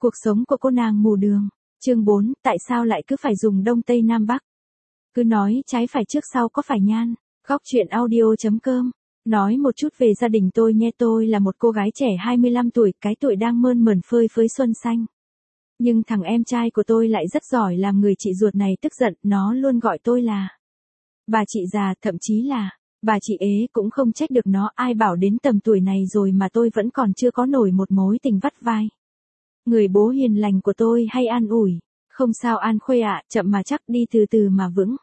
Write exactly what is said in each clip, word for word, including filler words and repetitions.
Cuộc sống của cô nàng mù đường. Chương bốn, tại sao lại cứ phải dùng đông tây nam bắc? Cứ nói trái phải trước sau có phải nhan. Góc truyện audio.com. Nói một chút về gia đình tôi nhé, tôi là một cô gái trẻ hai mươi lăm tuổi, cái tuổi đang mơn mởn phơi phới xuân xanh. Nhưng thằng em trai của tôi lại rất giỏi làm người chị ruột này tức giận, nó luôn gọi tôi là bà chị già, thậm chí là bà chị ế, cũng không trách được nó, ai bảo đến tầm tuổi này rồi mà tôi vẫn còn chưa có nổi một mối tình vắt vai. Người bố hiền lành của tôi hay an ủi, không sao An Khuê ạ, chậm mà chắc, đi từ từ mà vững.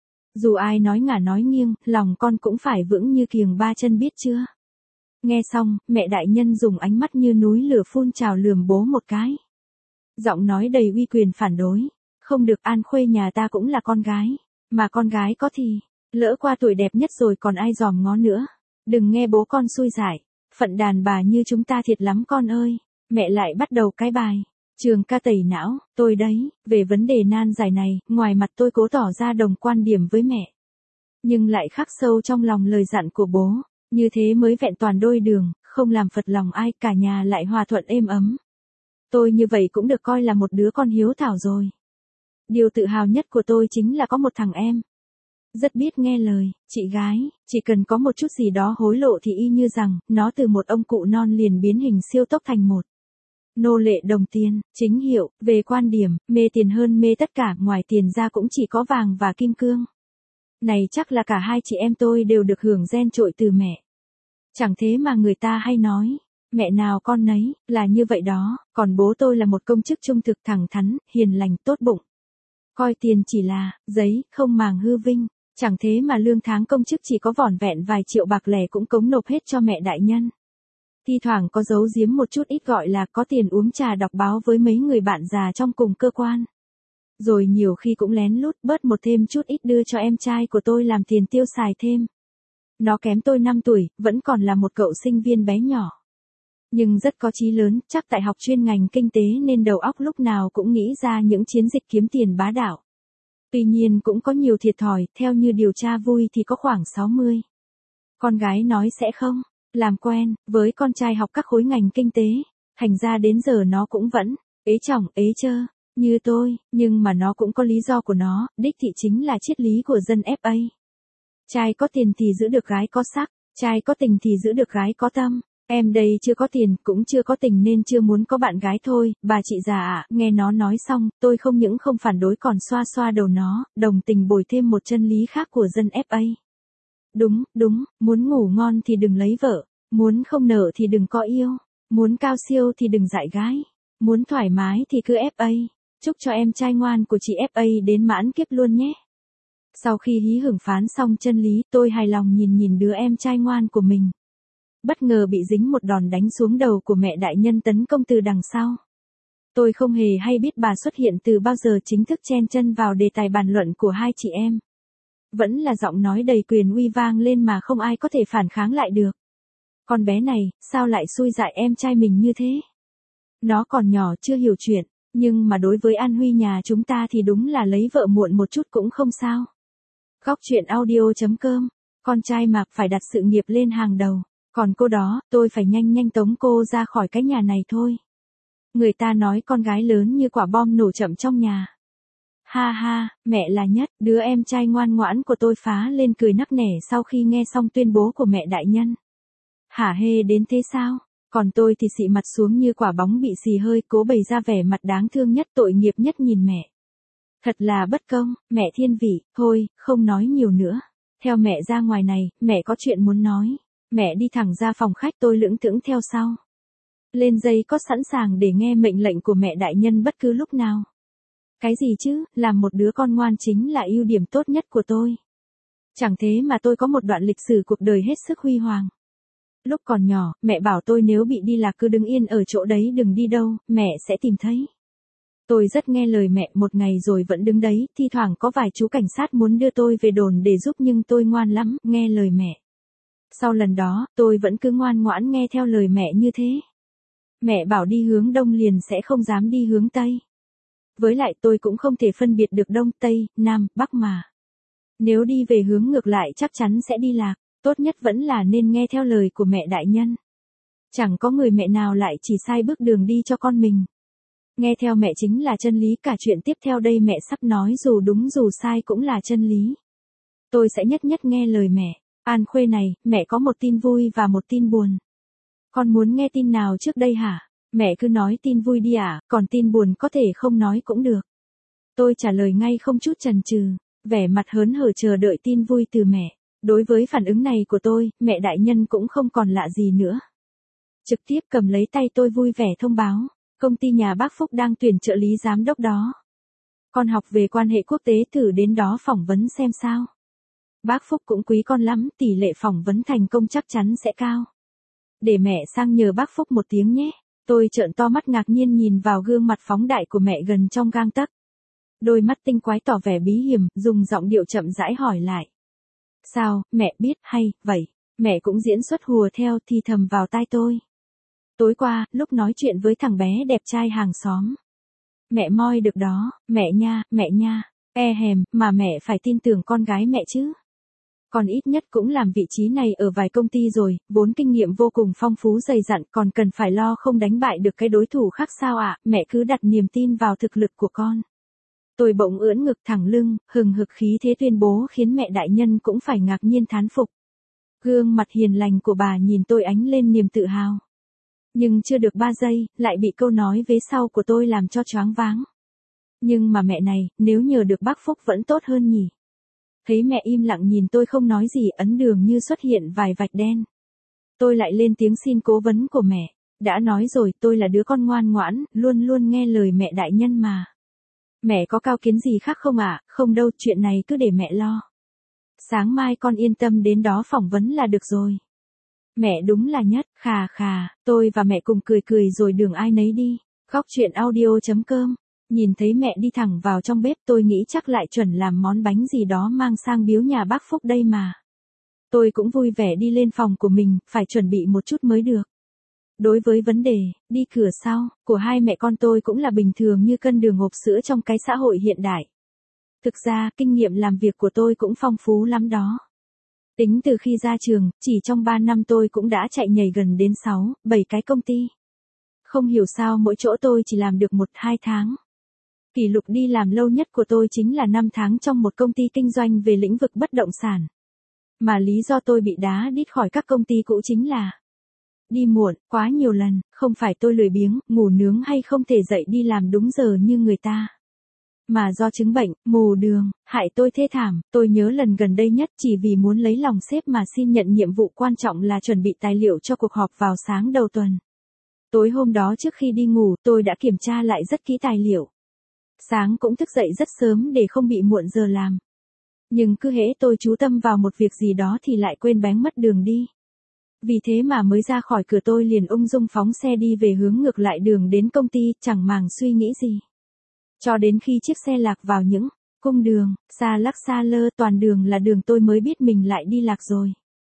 Dù ai nói ngả nói nghiêng, lòng con cũng phải vững như kiềng ba chân biết chưa. Nghe xong, mẹ đại nhân dùng ánh mắt như núi lửa phun trào lườm bố một cái. Giọng nói đầy uy quyền phản đối, không được, An Khuê nhà ta cũng là con gái, mà con gái có thì, lỡ qua tuổi đẹp nhất rồi còn ai dòm ngó nữa. Đừng nghe bố con xui giải, phận đàn bà như chúng ta thiệt lắm con ơi. Mẹ lại bắt đầu cái bài trường ca tẩy não, tôi đấy, về vấn đề nan giải này, ngoài mặt tôi cố tỏ ra đồng quan điểm với mẹ. Nhưng lại khắc sâu trong lòng lời dặn của bố, như thế mới vẹn toàn đôi đường, không làm phật lòng ai, cả nhà lại hòa thuận êm ấm. Tôi như vậy cũng được coi là một đứa con hiếu thảo rồi. Điều tự hào nhất của tôi chính là có một thằng em rất biết nghe lời, chị gái, chỉ cần có một chút gì đó hối lộ thì y như rằng, nó từ một ông cụ non liền biến hình siêu tốc thành một nô lệ đồng tiền. Chính hiệu, về quan điểm, mê tiền hơn mê tất cả, ngoài tiền ra cũng chỉ có vàng và kim cương. Này chắc là cả hai chị em tôi đều được hưởng gen trội từ mẹ. Chẳng thế mà người ta hay nói, mẹ nào con nấy, là như vậy đó, còn bố tôi là một công chức trung thực, thẳng thắn, hiền lành, tốt bụng. Coi tiền chỉ là giấy, không màng hư vinh. Chẳng thế mà lương tháng công chức chỉ có vỏn vẹn vài triệu bạc lẻ cũng cống nộp hết cho mẹ đại nhân. Thi thoảng có giấu giếm một chút ít, gọi là có tiền uống trà đọc báo với mấy người bạn già trong cùng cơ quan. Rồi nhiều khi cũng lén lút bớt một thêm chút ít đưa cho em trai của tôi làm tiền tiêu xài thêm. Nó kém tôi năm tuổi, vẫn còn là một cậu sinh viên bé nhỏ. Nhưng rất có chí lớn, chắc tại học chuyên ngành kinh tế nên đầu óc lúc nào cũng nghĩ ra những chiến dịch kiếm tiền bá đạo. Tuy nhiên cũng có nhiều thiệt thòi, theo như điều tra vui thì có khoảng sáu mươi. Con gái nói sẽ không làm quen với con trai học các khối ngành kinh tế, thành ra đến giờ nó cũng vẫn ế chồng ế chơ như tôi, nhưng mà nó cũng có lý do của nó, đích thị chính là triết lý của dân ép a. Trai có tiền thì giữ được gái có sắc, trai có tình thì giữ được gái có tâm. Em đây chưa có tiền, cũng chưa có tình nên chưa muốn có bạn gái thôi, bà chị già ạ. Nghe nó nói xong, tôi không những không phản đối còn xoa xoa đầu nó, đồng tình bồi thêm một chân lý khác của dân ép a. Đúng, đúng, muốn ngủ ngon thì đừng lấy vợ, muốn không nợ thì đừng có yêu, muốn cao siêu thì đừng dại gái, muốn thoải mái thì cứ ép a. Chúc cho em trai ngoan của chị ép a đến mãn kiếp luôn nhé. Sau khi hí hửng phán xong chân lý, tôi hài lòng nhìn nhìn đứa em trai ngoan của mình. Bất ngờ bị dính một đòn đánh xuống đầu của mẹ đại nhân tấn công từ đằng sau. Tôi không hề hay biết bà xuất hiện từ bao giờ, chính thức chen chân vào đề tài bàn luận của hai chị em. Vẫn là giọng nói đầy quyền uy vang lên mà không ai có thể phản kháng lại được. Con bé này, sao lại xui dại em trai mình như thế? Nó còn nhỏ chưa hiểu chuyện, nhưng mà đối với An Huy nhà chúng ta thì đúng là lấy vợ muộn một chút cũng không sao. Góc truyện audio.com. Con trai mà phải đặt sự nghiệp lên hàng đầu. Còn cô đó, tôi phải nhanh nhanh tống cô ra khỏi cái nhà này thôi. Người ta nói con gái lớn như quả bom nổ chậm trong nhà. Ha ha, mẹ là nhất, đứa em trai ngoan ngoãn của tôi phá lên cười nắc nẻ sau khi nghe xong tuyên bố của mẹ đại nhân. Hả hê đến thế sao? Còn tôi thì xị mặt xuống như quả bóng bị xì hơi, cố bày ra vẻ mặt đáng thương nhất, tội nghiệp nhất nhìn mẹ. Thật là bất công, mẹ thiên vị, thôi, không nói nhiều nữa. Theo mẹ ra ngoài này, mẹ có chuyện muốn nói. Mẹ đi thẳng ra phòng khách, tôi lững thững theo sau. Lên dây có sẵn sàng để nghe mệnh lệnh của mẹ đại nhân bất cứ lúc nào. Cái gì chứ, làm một đứa con ngoan chính là ưu điểm tốt nhất của tôi. Chẳng thế mà tôi có một đoạn lịch sử cuộc đời hết sức huy hoàng. Lúc còn nhỏ, mẹ bảo tôi nếu bị đi lạc cứ đứng yên ở chỗ đấy đừng đi đâu, mẹ sẽ tìm thấy. Tôi rất nghe lời mẹ, một ngày rồi vẫn đứng đấy, thi thoảng có vài chú cảnh sát muốn đưa tôi về đồn để giúp nhưng tôi ngoan lắm, nghe lời mẹ. Sau lần đó, tôi vẫn cứ ngoan ngoãn nghe theo lời mẹ như thế. Mẹ bảo đi hướng đông liền sẽ không dám đi hướng tây. Với lại tôi cũng không thể phân biệt được đông, tây, nam, bắc mà. Nếu đi về hướng ngược lại chắc chắn sẽ đi lạc, tốt nhất vẫn là nên nghe theo lời của mẹ đại nhân. Chẳng có người mẹ nào lại chỉ sai bước đường đi cho con mình. Nghe theo mẹ chính là chân lý, cả chuyện tiếp theo đây mẹ sắp nói dù đúng dù sai cũng là chân lý. Tôi sẽ nhất nhất nghe lời mẹ. An Khuê này, mẹ có một tin vui và một tin buồn. Con muốn nghe tin nào trước đây hả? Mẹ cứ nói tin vui đi ạ, à, còn tin buồn có thể không nói cũng được. Tôi trả lời ngay không chút chần chừ, vẻ mặt hớn hở chờ đợi tin vui từ mẹ. Đối với phản ứng này của tôi, mẹ đại nhân cũng không còn lạ gì nữa. Trực tiếp cầm lấy tay tôi vui vẻ thông báo, công ty nhà bác Phúc đang tuyển trợ lý giám đốc đó. Con học về quan hệ quốc tế thử đến đó phỏng vấn xem sao. Bác Phúc cũng quý con lắm, tỷ lệ phỏng vấn thành công chắc chắn sẽ cao. Để mẹ sang nhờ bác Phúc một tiếng nhé. Tôi trợn to mắt ngạc nhiên nhìn vào gương mặt phóng đại của mẹ gần trong gang tấc. Đôi mắt tinh quái tỏ vẻ bí hiểm, dùng giọng điệu chậm rãi hỏi lại. Sao, mẹ biết hay, vậy? Mẹ cũng diễn xuất hùa theo thì thầm vào tai tôi. Tối qua, lúc nói chuyện với thằng bé đẹp trai hàng xóm. Mẹ moi được đó, mẹ nha, mẹ nha. E hèm, mà mẹ phải tin tưởng con gái mẹ chứ. Còn ít nhất cũng làm vị trí này ở vài công ty rồi, vốn kinh nghiệm vô cùng phong phú dày dặn, còn cần phải lo không đánh bại được cái đối thủ khác sao ạ, à? Mẹ cứ đặt niềm tin vào thực lực của con. Tôi bỗng ưỡn ngực thẳng lưng, hừng hực khí thế tuyên bố khiến mẹ đại nhân cũng phải ngạc nhiên thán phục. Gương mặt hiền lành của bà nhìn tôi ánh lên niềm tự hào. Nhưng chưa được ba giây, lại bị câu nói vế sau của tôi làm cho choáng váng. Nhưng mà mẹ này, nếu nhờ được bác Phúc vẫn tốt hơn nhỉ. Thấy mẹ im lặng nhìn tôi không nói gì, ấn đường như xuất hiện vài vạch đen. Tôi lại lên tiếng xin cố vấn của mẹ. Đã nói rồi, tôi là đứa con ngoan ngoãn, luôn luôn nghe lời mẹ đại nhân mà. Mẹ có cao kiến gì khác không ạ? À? Không đâu, chuyện này cứ để mẹ lo. Sáng mai con yên tâm đến đó phỏng vấn là được rồi. Mẹ đúng là nhất, khà khà, tôi và mẹ cùng cười cười rồi đường ai nấy đi. Góc truyện audio chấm com. Nhìn thấy mẹ đi thẳng vào trong bếp, tôi nghĩ chắc lại chuẩn làm món bánh gì đó mang sang biếu nhà bác Phúc đây mà. Tôi cũng vui vẻ đi lên phòng của mình, phải chuẩn bị một chút mới được. Đối với vấn đề, đi cửa sau, của hai mẹ con tôi cũng là bình thường như cân đường hộp sữa trong cái xã hội hiện đại. Thực ra, kinh nghiệm làm việc của tôi cũng phong phú lắm đó. Tính từ khi ra trường, chỉ trong ba năm tôi cũng đã chạy nhảy gần đến sáu, bảy cái công ty. Không hiểu sao mỗi chỗ tôi chỉ làm được một hai tháng. Kỷ lục đi làm lâu nhất của tôi chính là năm tháng trong một công ty kinh doanh về lĩnh vực bất động sản. Mà lý do tôi bị đá đít khỏi các công ty cũ chính là đi muộn, quá nhiều lần, không phải tôi lười biếng, ngủ nướng hay không thể dậy đi làm đúng giờ như người ta. Mà do chứng bệnh, mù đường, hại tôi thê thảm, tôi nhớ lần gần đây nhất chỉ vì muốn lấy lòng sếp mà xin nhận nhiệm vụ quan trọng là chuẩn bị tài liệu cho cuộc họp vào sáng đầu tuần. Tối hôm đó trước khi đi ngủ tôi đã kiểm tra lại rất kỹ tài liệu. Sáng cũng thức dậy rất sớm để không bị muộn giờ làm. Nhưng cứ hễ tôi chú tâm vào một việc gì đó thì lại quên bén mất đường đi. Vì thế mà mới ra khỏi cửa tôi liền ung dung phóng xe đi về hướng ngược lại đường đến công ty, chẳng màng suy nghĩ gì. Cho đến khi chiếc xe lạc vào những cung đường, xa lắc xa lơ toàn đường là đường tôi mới biết mình lại đi lạc rồi.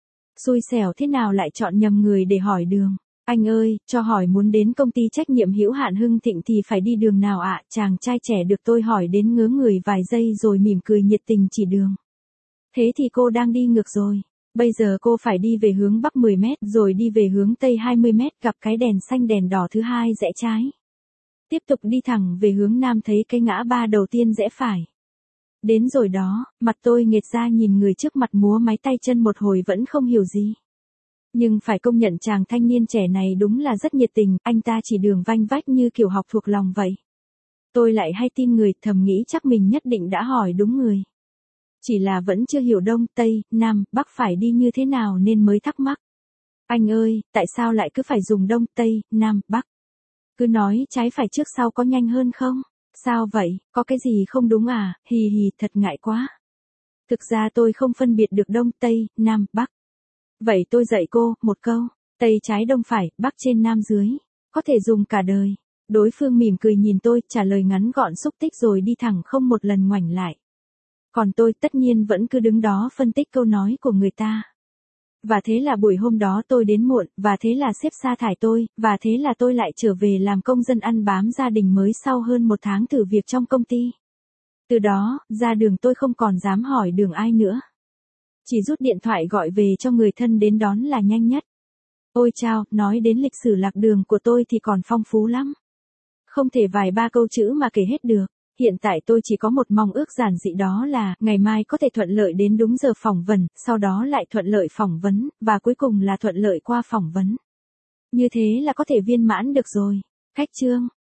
Xui xẻo thế nào lại chọn nhầm người để hỏi đường. Anh ơi, cho hỏi muốn đến công ty trách nhiệm hữu hạn Hưng Thịnh thì phải đi đường nào ạ? À? Chàng trai trẻ được tôi hỏi đến ngớ người vài giây rồi mỉm cười nhiệt tình chỉ đường. Thế thì cô đang đi ngược rồi. Bây giờ cô phải đi về hướng Bắc mười mét rồi đi về hướng Tây hai mươi mét gặp cái đèn xanh đèn đỏ thứ hai rẽ trái. Tiếp tục đi thẳng về hướng Nam thấy cái ngã ba đầu tiên rẽ phải. Đến rồi đó, mặt tôi nghệt ra nhìn người trước mặt múa máy tay chân một hồi vẫn không hiểu gì. Nhưng phải công nhận chàng thanh niên trẻ này đúng là rất nhiệt tình, anh ta chỉ đường vanh vách như kiểu học thuộc lòng vậy. Tôi lại hay tin người, thầm nghĩ chắc mình nhất định đã hỏi đúng người. Chỉ là vẫn chưa hiểu Đông, Tây, Nam, Bắc phải đi như thế nào nên mới thắc mắc. Anh ơi, tại sao lại cứ phải dùng Đông, Tây, Nam, Bắc? Cứ nói trái phải trước sau có nhanh hơn không? Sao vậy, có cái gì không đúng à, hì hì thật ngại quá. Thực ra tôi không phân biệt được Đông, Tây, Nam, Bắc. Vậy tôi dạy cô, một câu, Tây trái Đông phải, Bắc trên Nam dưới. Có thể dùng cả đời. Đối phương mỉm cười nhìn tôi, trả lời ngắn gọn xúc tích rồi đi thẳng không một lần ngoảnh lại. Còn tôi tất nhiên vẫn cứ đứng đó phân tích câu nói của người ta. Và thế là buổi hôm đó tôi đến muộn, và thế là sếp sa thải tôi, và thế là tôi lại trở về làm công dân ăn bám gia đình mới sau hơn một tháng thử việc trong công ty. Từ đó, ra đường tôi không còn dám hỏi đường ai nữa. Chỉ rút điện thoại gọi về cho người thân đến đón là nhanh nhất. Ôi chao, nói đến lịch sử lạc đường của tôi thì còn phong phú lắm. Không thể vài ba câu chữ mà kể hết được. Hiện tại tôi chỉ có một mong ước giản dị, đó là ngày mai có thể thuận lợi đến đúng giờ phỏng vấn, sau đó lại thuận lợi phỏng vấn, và cuối cùng là thuận lợi qua phỏng vấn. Như thế là có thể viên mãn được rồi. Khách chương.